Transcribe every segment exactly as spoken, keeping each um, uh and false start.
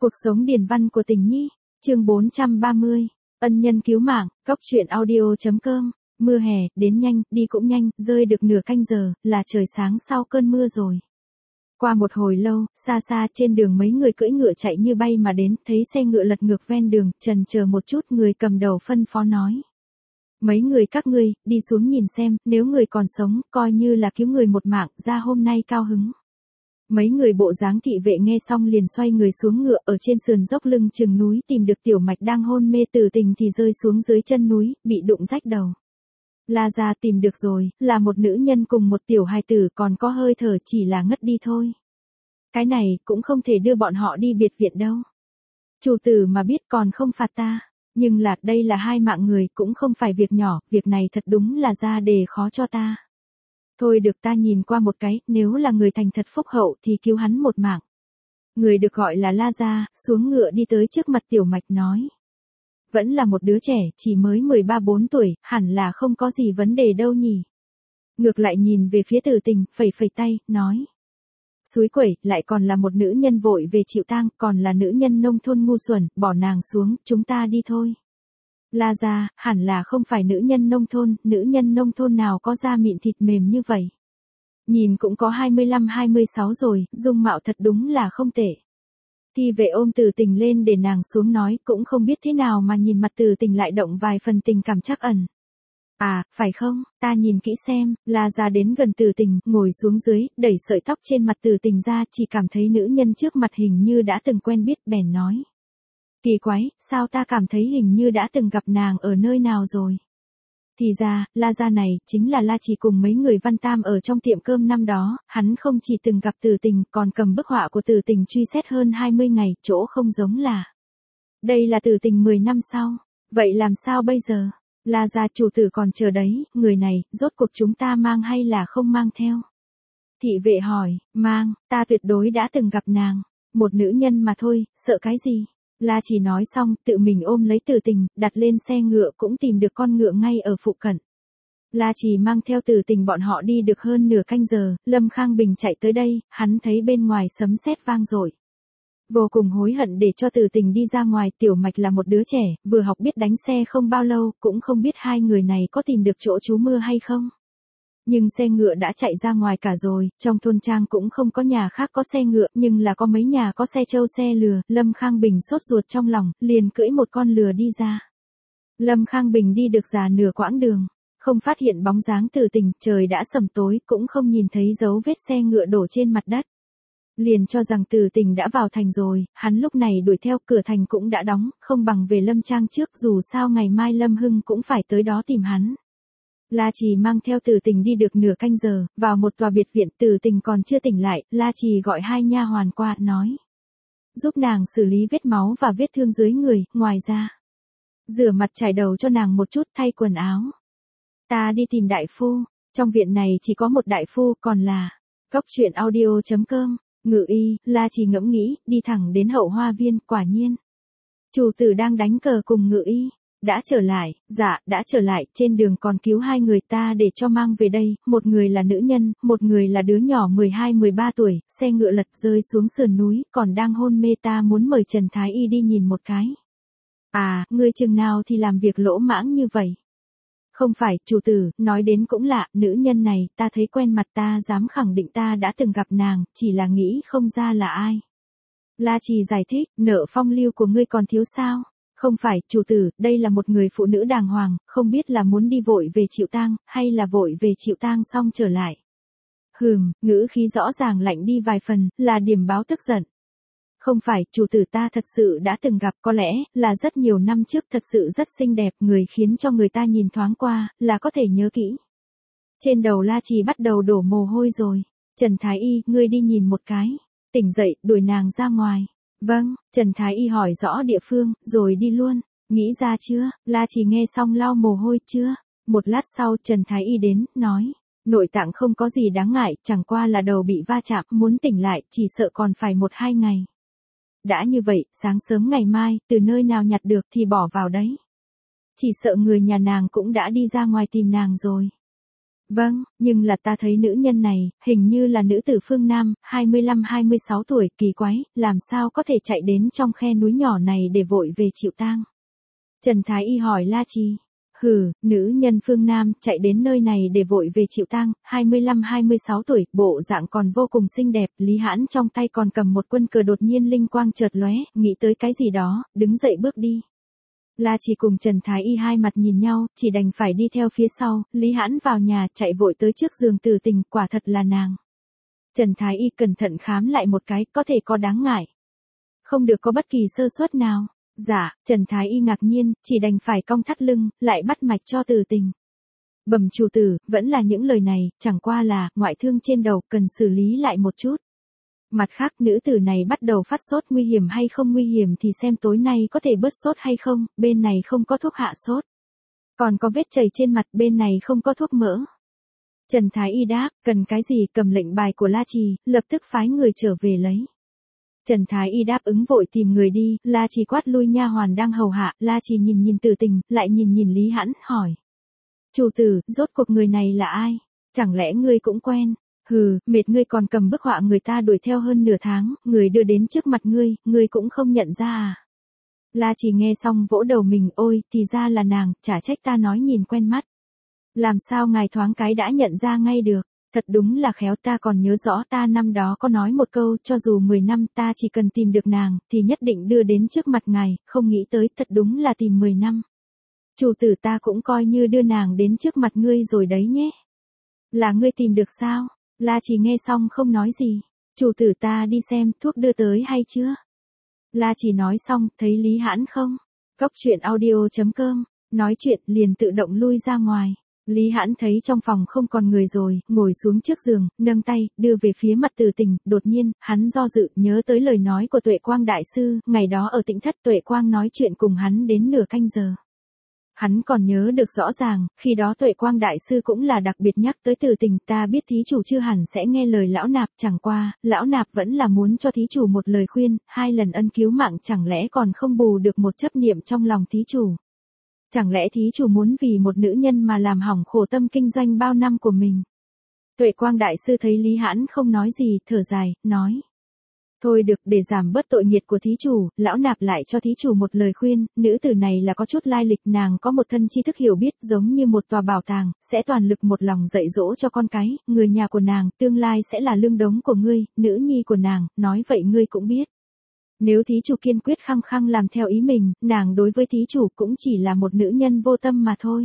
Cuộc sống điển văn của tình nhi, chương bốn trăm ba mươi, ân nhân cứu mạng, cóc truyện audio chấm com. Mưa hè, đến nhanh, đi cũng nhanh, rơi được nửa canh giờ, là trời sáng sau cơn mưa rồi. Qua một hồi lâu, xa xa trên đường mấy người cưỡi ngựa chạy như bay mà đến, thấy xe ngựa lật ngược ven đường, chần chờ một chút, người cầm đầu phân phó nói. Mấy người các ngươi, đi xuống nhìn xem, nếu người còn sống, coi như là cứu người một mạng, ra hôm nay cao hứng. Mấy người bộ dáng thị vệ nghe xong liền xoay người xuống ngựa, ở trên sườn dốc lưng chừng núi tìm được tiểu mạch đang hôn mê tử tình thì rơi xuống dưới chân núi, bị đụng rách đầu. La gia tìm được rồi, là một nữ nhân cùng một tiểu hài tử, còn có hơi thở, chỉ là ngất đi thôi. Cái này cũng không thể đưa bọn họ đi biệt viện đâu. Chủ tử mà biết còn không phạt ta. Nhưng là, đây là hai mạng người, cũng không phải việc nhỏ, việc này thật đúng là ra đề khó cho ta. Thôi được, ta nhìn qua một cái, nếu là người thành thật phúc hậu thì cứu hắn một mạng. Người được gọi là La Gia, xuống ngựa đi tới trước mặt tiểu mạch nói. Vẫn là một đứa trẻ, chỉ mới mười ba bốn tuổi, hẳn là không có gì vấn đề đâu nhỉ. Ngược lại nhìn về phía Tử Tình, phẩy phẩy tay, nói. Suối quẩy, lại còn là một nữ nhân vội về chịu tang, còn là nữ nhân nông thôn ngu xuẩn, bỏ nàng xuống, chúng ta đi thôi. La Gia, hẳn là không phải nữ nhân nông thôn, nữ nhân nông thôn nào có da mịn thịt mềm như vậy. Nhìn cũng có hai mươi lăm hai mươi sáu rồi, dung mạo thật đúng là không tệ. Thi vệ ôm Tử Tình lên để nàng xuống nói, cũng không biết thế nào mà nhìn mặt Tử Tình lại động vài phần tình cảm trắc ẩn. À, phải không, ta nhìn kỹ xem. La Gia đến gần Tử Tình, ngồi xuống dưới, đẩy sợi tóc trên mặt Tử Tình ra, chỉ cảm thấy nữ nhân trước mặt hình như đã từng quen biết, bèn nói. Kỳ quái, sao ta cảm thấy hình như đã từng gặp nàng ở nơi nào rồi. Thì ra, La Gia này, chính là La Chỉ cùng mấy người Văn Tam ở trong tiệm cơm năm đó, hắn không chỉ từng gặp Tử Tình, còn cầm bức họa của Tử Tình truy xét hơn hai mươi ngày, chỗ không giống là. Đây là Tử Tình mười năm sau, vậy làm sao bây giờ? La Gia chủ tử còn chờ đấy, người này, rốt cuộc chúng ta mang hay là không mang theo? Thị vệ hỏi, mang, ta tuyệt đối đã từng gặp nàng, một nữ nhân mà thôi, sợ cái gì? La Chỉ nói xong, tự mình ôm lấy Tử Tình, đặt lên xe ngựa cũng tìm được con ngựa ngay ở phụ cận. La Chỉ mang theo Tử Tình bọn họ đi được hơn nửa canh giờ, Lâm Khang Bình chạy tới đây, hắn thấy bên ngoài sấm sét vang dội. Vô cùng hối hận để cho Tử Tình đi ra ngoài, tiểu mạch là một đứa trẻ, vừa học biết đánh xe không bao lâu, cũng không biết hai người này có tìm được chỗ trú mưa hay không. Nhưng xe ngựa đã chạy ra ngoài cả rồi, trong thôn trang cũng không có nhà khác có xe ngựa, nhưng là có mấy nhà có xe trâu xe lừa, Lâm Khang Bình sốt ruột trong lòng, liền cưỡi một con lừa đi ra. Lâm Khang Bình đi được già nửa quãng đường, không phát hiện bóng dáng Tử Tình, trời đã sầm tối, cũng không nhìn thấy dấu vết xe ngựa đổ trên mặt đất. Liền cho rằng Tử Tình đã vào thành rồi, hắn lúc này đuổi theo, cửa thành cũng đã đóng, không bằng về Lâm Trang trước, dù sao ngày mai Lâm Hưng cũng phải tới đó tìm hắn. La Trì mang theo Tử Tình đi được nửa canh giờ, vào một tòa biệt viện, Tử Tình còn chưa tỉnh lại, La Trì gọi hai nha hoàn qua, nói. Giúp nàng xử lý vết máu và vết thương dưới người, ngoài ra. Rửa mặt chải đầu cho nàng một chút, thay quần áo. Ta đi tìm đại phu, trong viện này chỉ có một đại phu, còn là. Cóc truyện audio chấm com, ngự y, La Trì ngẫm nghĩ, đi thẳng đến hậu hoa viên, quả nhiên. Chủ tử đang đánh cờ cùng ngự y. Đã trở lại, dạ, đã trở lại, trên đường còn cứu hai người ta để cho mang về đây, một người là nữ nhân, một người là đứa nhỏ mười hai mười ba tuổi, xe ngựa lật rơi xuống sườn núi, còn đang hôn mê, ta muốn mời Trần Thái Y đi nhìn một cái. À, ngươi chừng nào thì làm việc lỗ mãng như vậy? Không phải, chủ tử, nói đến cũng lạ, nữ nhân này, ta thấy quen mặt, ta dám khẳng định ta đã từng gặp nàng, chỉ là nghĩ không ra là ai. La Trì giải thích, nợ phong lưu của ngươi còn thiếu sao? Không phải, chủ tử, đây là một người phụ nữ đàng hoàng, không biết là muốn đi vội về chịu tang, hay là vội về chịu tang xong trở lại. Hừm, ngữ khí rõ ràng lạnh đi vài phần, là điểm báo tức giận. Không phải, chủ tử, ta thật sự đã từng gặp, có lẽ, là rất nhiều năm trước, thật sự rất xinh đẹp, người khiến cho người ta nhìn thoáng qua, là có thể nhớ kỹ. Trên đầu La Trì bắt đầu đổ mồ hôi rồi. Trần Thái Y, ngươi đi nhìn một cái. Tỉnh dậy, đuổi nàng ra ngoài. Vâng, Trần Thái Y hỏi rõ địa phương, rồi đi luôn. Nghĩ ra chưa? La Trì nghe xong lau mồ hôi, chưa? Một lát sau Trần Thái Y đến, nói. Nội tạng không có gì đáng ngại, chẳng qua là đầu bị va chạm, muốn tỉnh lại, chỉ sợ còn phải một hai ngày. Đã như vậy, sáng sớm ngày mai, từ nơi nào nhặt được thì bỏ vào đấy. Chỉ sợ người nhà nàng cũng đã đi ra ngoài tìm nàng rồi. Vâng, nhưng là ta thấy nữ nhân này, hình như là nữ tử phương Nam, hai mươi lăm hai mươi sáu tuổi, kỳ quái, làm sao có thể chạy đến trong khe núi nhỏ này để vội về chịu tang. Trần Thái Y hỏi La Trì. Hừ, nữ nhân phương Nam, chạy đến nơi này để vội về chịu tang, hai mươi lăm hai mươi sáu tuổi, bộ dạng còn vô cùng xinh đẹp, Lý Hãn trong tay còn cầm một quân cờ, đột nhiên linh quang chợt lóe, nghĩ tới cái gì đó, đứng dậy bước đi. La Trì cùng Trần Thái Y hai mặt nhìn nhau, chỉ đành phải đi theo phía sau, Lý Hãn vào nhà, chạy vội tới trước giường Từ Tình, quả thật là nàng. Trần Thái Y cẩn thận khám lại một cái, có thể có đáng ngại. Không được có bất kỳ sơ suất nào. Dạ, Trần Thái Y ngạc nhiên, chỉ đành phải cong thắt lưng, lại bắt mạch cho Từ Tình. Bẩm chủ tử, vẫn là những lời này, chẳng qua là, ngoại thương trên đầu, cần xử lý lại một chút. Mặt khác, nữ tử này bắt đầu phát sốt, nguy hiểm hay không nguy hiểm thì xem tối nay có thể bớt sốt hay không, bên này không có thuốc hạ sốt. Còn có vết chảy trên mặt, bên này không có thuốc mỡ. Trần Thái Y đáp, cần cái gì, cầm lệnh bài của La Trì, lập tức phái người trở về lấy. Trần Thái Y đáp ứng vội tìm người đi, La Trì quát lui nha hoàn đang hầu hạ, La Trì nhìn nhìn Từ Tình, lại nhìn nhìn Lý Hãn, hỏi. Chủ tử, rốt cuộc người này là ai? Chẳng lẽ ngươi cũng quen? Hừ, mệt ngươi còn cầm bức họa người ta đuổi theo hơn nửa tháng, người đưa đến trước mặt ngươi, ngươi cũng không nhận ra à? La Trì nghe xong vỗ đầu mình, ôi, thì ra là nàng, chả trách ta nói nhìn quen mắt. Làm sao ngài thoáng cái đã nhận ra ngay được? Thật đúng là khéo, ta còn nhớ rõ ta năm đó có nói một câu, cho dù mười năm ta chỉ cần tìm được nàng, thì nhất định đưa đến trước mặt ngài, không nghĩ tới, thật đúng là tìm mười năm. Chủ tử, ta cũng coi như đưa nàng đến trước mặt ngươi rồi đấy nhé. Là ngươi tìm được sao? La Trì nghe xong không nói gì. Chủ tử, ta đi xem, thuốc đưa tới hay chưa? La Trì nói xong, thấy Lý Hãn không? Cốc truyện audio chấm com, nói chuyện liền tự động lui ra ngoài. Lý Hãn thấy trong phòng không còn người rồi, ngồi xuống trước giường, nâng tay, đưa về phía mặt Từ Tình, đột nhiên, hắn do dự, nhớ tới lời nói của Tuệ Quang Đại Sư, ngày đó ở Tĩnh Thất Tuệ Quang nói chuyện cùng hắn đến nửa canh giờ. Hắn còn nhớ được rõ ràng, khi đó Tuệ Quang Đại Sư cũng là đặc biệt nhắc tới Từ Tình, ta biết thí chủ chưa hẳn sẽ nghe lời lão nạp, chẳng qua, lão nạp vẫn là muốn cho thí chủ một lời khuyên, hai lần ân cứu mạng chẳng lẽ còn không bù được một chấp niệm trong lòng thí chủ. Chẳng lẽ thí chủ muốn vì một nữ nhân mà làm hỏng khổ tâm kinh doanh bao năm của mình? Tuệ Quang Đại Sư thấy Lý Hãn không nói gì, thở dài, nói. Thôi được, để giảm bớt tội nghiệt của thí chủ, lão nạp lại cho thí chủ một lời khuyên, nữ tử này là có chút lai lịch, nàng có một thân tri thức hiểu biết giống như một tòa bảo tàng, sẽ toàn lực một lòng dạy dỗ cho con cái, người nhà của nàng, tương lai sẽ là lương đống của ngươi, nữ nhi của nàng, nói vậy ngươi cũng biết. Nếu thí chủ kiên quyết khăng khăng làm theo ý mình, nàng đối với thí chủ cũng chỉ là một nữ nhân vô tâm mà thôi.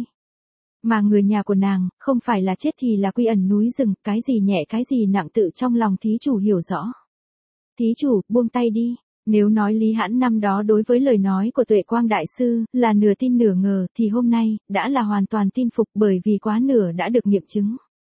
Mà người nhà của nàng, không phải là chết thì là quy ẩn núi rừng, cái gì nhẹ cái gì nặng tự trong lòng thí chủ hiểu rõ. Thí chủ, buông tay đi. Nếu nói Lý Hãn năm đó đối với lời nói của Tuệ Quang Đại Sư, là nửa tin nửa ngờ, thì hôm nay, đã là hoàn toàn tin phục bởi vì quá nửa đã được nghiệm chứng.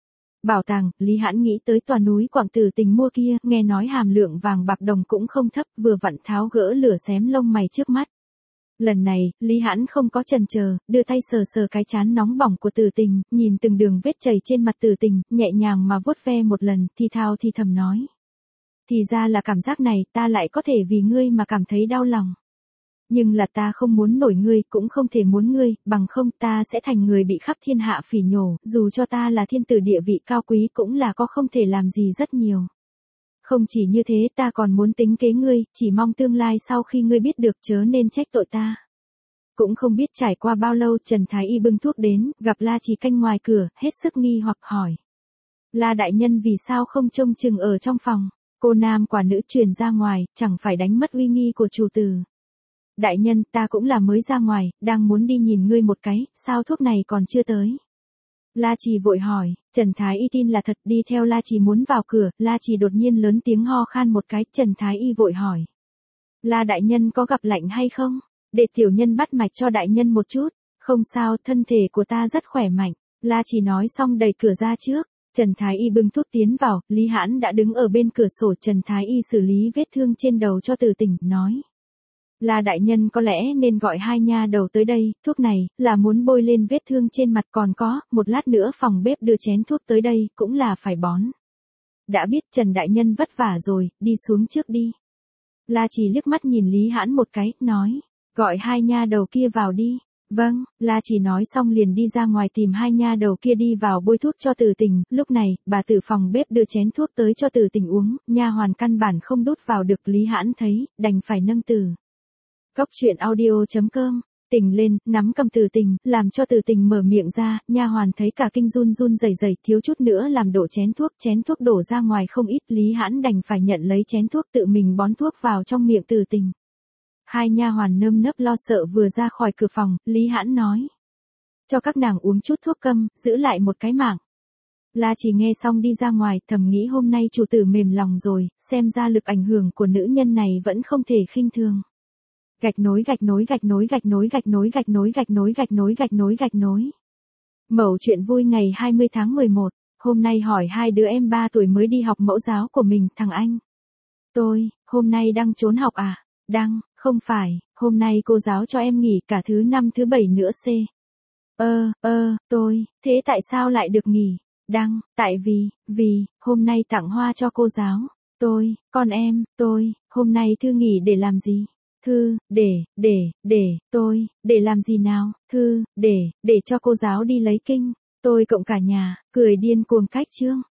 Bảo tàng, Lý Hãn nghĩ tới tòa núi Quảng Tử Tình mua kia, nghe nói hàm lượng vàng bạc đồng cũng không thấp, vừa vặn tháo gỡ lửa xém lông mày trước mắt. Lần này, Lý Hãn không có chần chờ, đưa tay sờ sờ cái trán nóng bỏng của Tử Tình, nhìn từng đường vết chảy trên mặt Tử Tình, nhẹ nhàng mà vuốt ve một lần, thì thào thì thầm nói. Thì ra là cảm giác này, ta lại có thể vì ngươi mà cảm thấy đau lòng. Nhưng là ta không muốn nổi ngươi, cũng không thể muốn ngươi, bằng không ta sẽ thành người bị khắp thiên hạ phỉ nhổ, dù cho ta là thiên tử địa vị cao quý cũng là có không thể làm gì rất nhiều. Không chỉ như thế, ta còn muốn tính kế ngươi, chỉ mong tương lai sau khi ngươi biết được chớ nên trách tội ta. Cũng không biết trải qua bao lâu, Trần Thái Y bưng thuốc đến, gặp La Trì canh ngoài cửa, hết sức nghi hoặc hỏi. La đại nhân vì sao không trông chừng ở trong phòng, cô nam quả nữ truyền ra ngoài, chẳng phải đánh mất uy nghi của chủ tử. Đại nhân, ta cũng là mới ra ngoài, đang muốn đi nhìn ngươi một cái, sao thuốc này còn chưa tới? La Trì vội hỏi, Trần Thái Y tin là thật, đi theo La Trì muốn vào cửa, La Trì đột nhiên lớn tiếng ho khan một cái, Trần Thái Y vội hỏi. La đại nhân có gặp lạnh hay không? Để tiểu nhân bắt mạch cho đại nhân một chút. Không sao, thân thể của ta rất khỏe mạnh. La Trì nói xong đẩy cửa ra trước. Trần Thái Y bưng thuốc tiến vào, Lý Hãn đã đứng ở bên cửa sổ, Trần Thái Y xử lý vết thương trên đầu cho Từ Tình, nói. La đại nhân có lẽ nên gọi hai nha đầu tới đây, thuốc này, là muốn bôi lên vết thương trên mặt, còn có, một lát nữa phòng bếp đưa chén thuốc tới đây, cũng là phải bón. Đã biết Trần đại nhân vất vả rồi, đi xuống trước đi. La Trì liếc mắt nhìn Lý Hãn một cái, nói, gọi hai nha đầu kia vào đi. Vâng, La chỉ nói xong liền đi ra ngoài tìm hai nha đầu kia đi vào bôi thuốc cho Từ Tình, lúc này, bà tử phòng bếp đưa chén thuốc tới cho Từ Tình uống, nha hoàn căn bản không đút vào được, Lý Hãn thấy, đành phải nâng từ. Cốc truyện audio.com, Tình lên, nắm cầm Từ Tình, làm cho Từ Tình mở miệng ra, nha hoàn thấy cả kinh run run rẩy rẩy, thiếu chút nữa làm đổ chén thuốc, chén thuốc đổ ra ngoài không ít, Lý Hãn đành phải nhận lấy chén thuốc tự mình bón thuốc vào trong miệng Từ Tình. Hai nha hoàn nơm nớp lo sợ vừa ra khỏi cửa phòng, Lý Hãn nói. Cho các nàng uống chút thuốc câm, giữ lại một cái mạng. La chỉ nghe xong đi ra ngoài, thầm nghĩ hôm nay chủ tử mềm lòng rồi, xem ra lực ảnh hưởng của nữ nhân này vẫn không thể khinh thường. Gạch nối gạch nối gạch nối gạch nối gạch nối gạch nối gạch nối gạch nối gạch nối gạch nối. Mẩu chuyện vui ngày hai mươi tháng mười một, hôm nay hỏi hai đứa em ba tuổi mới đi học mẫu giáo của mình, thằng anh. Tôi, hôm nay đang trốn học à? Đang, không phải, hôm nay cô giáo cho em nghỉ cả thứ năm thứ bảy nữa c. Ơ, ơ, tôi, thế tại sao lại được nghỉ? Đăng, tại vì, vì, hôm nay tặng hoa cho cô giáo. Tôi, con em, tôi, hôm nay Thư nghỉ để làm gì? Thư, để, để, để, tôi, để làm gì nào? Thư, để, để cho cô giáo đi lấy kinh. Tôi cộng cả nhà, cười điên cuồng cách chương.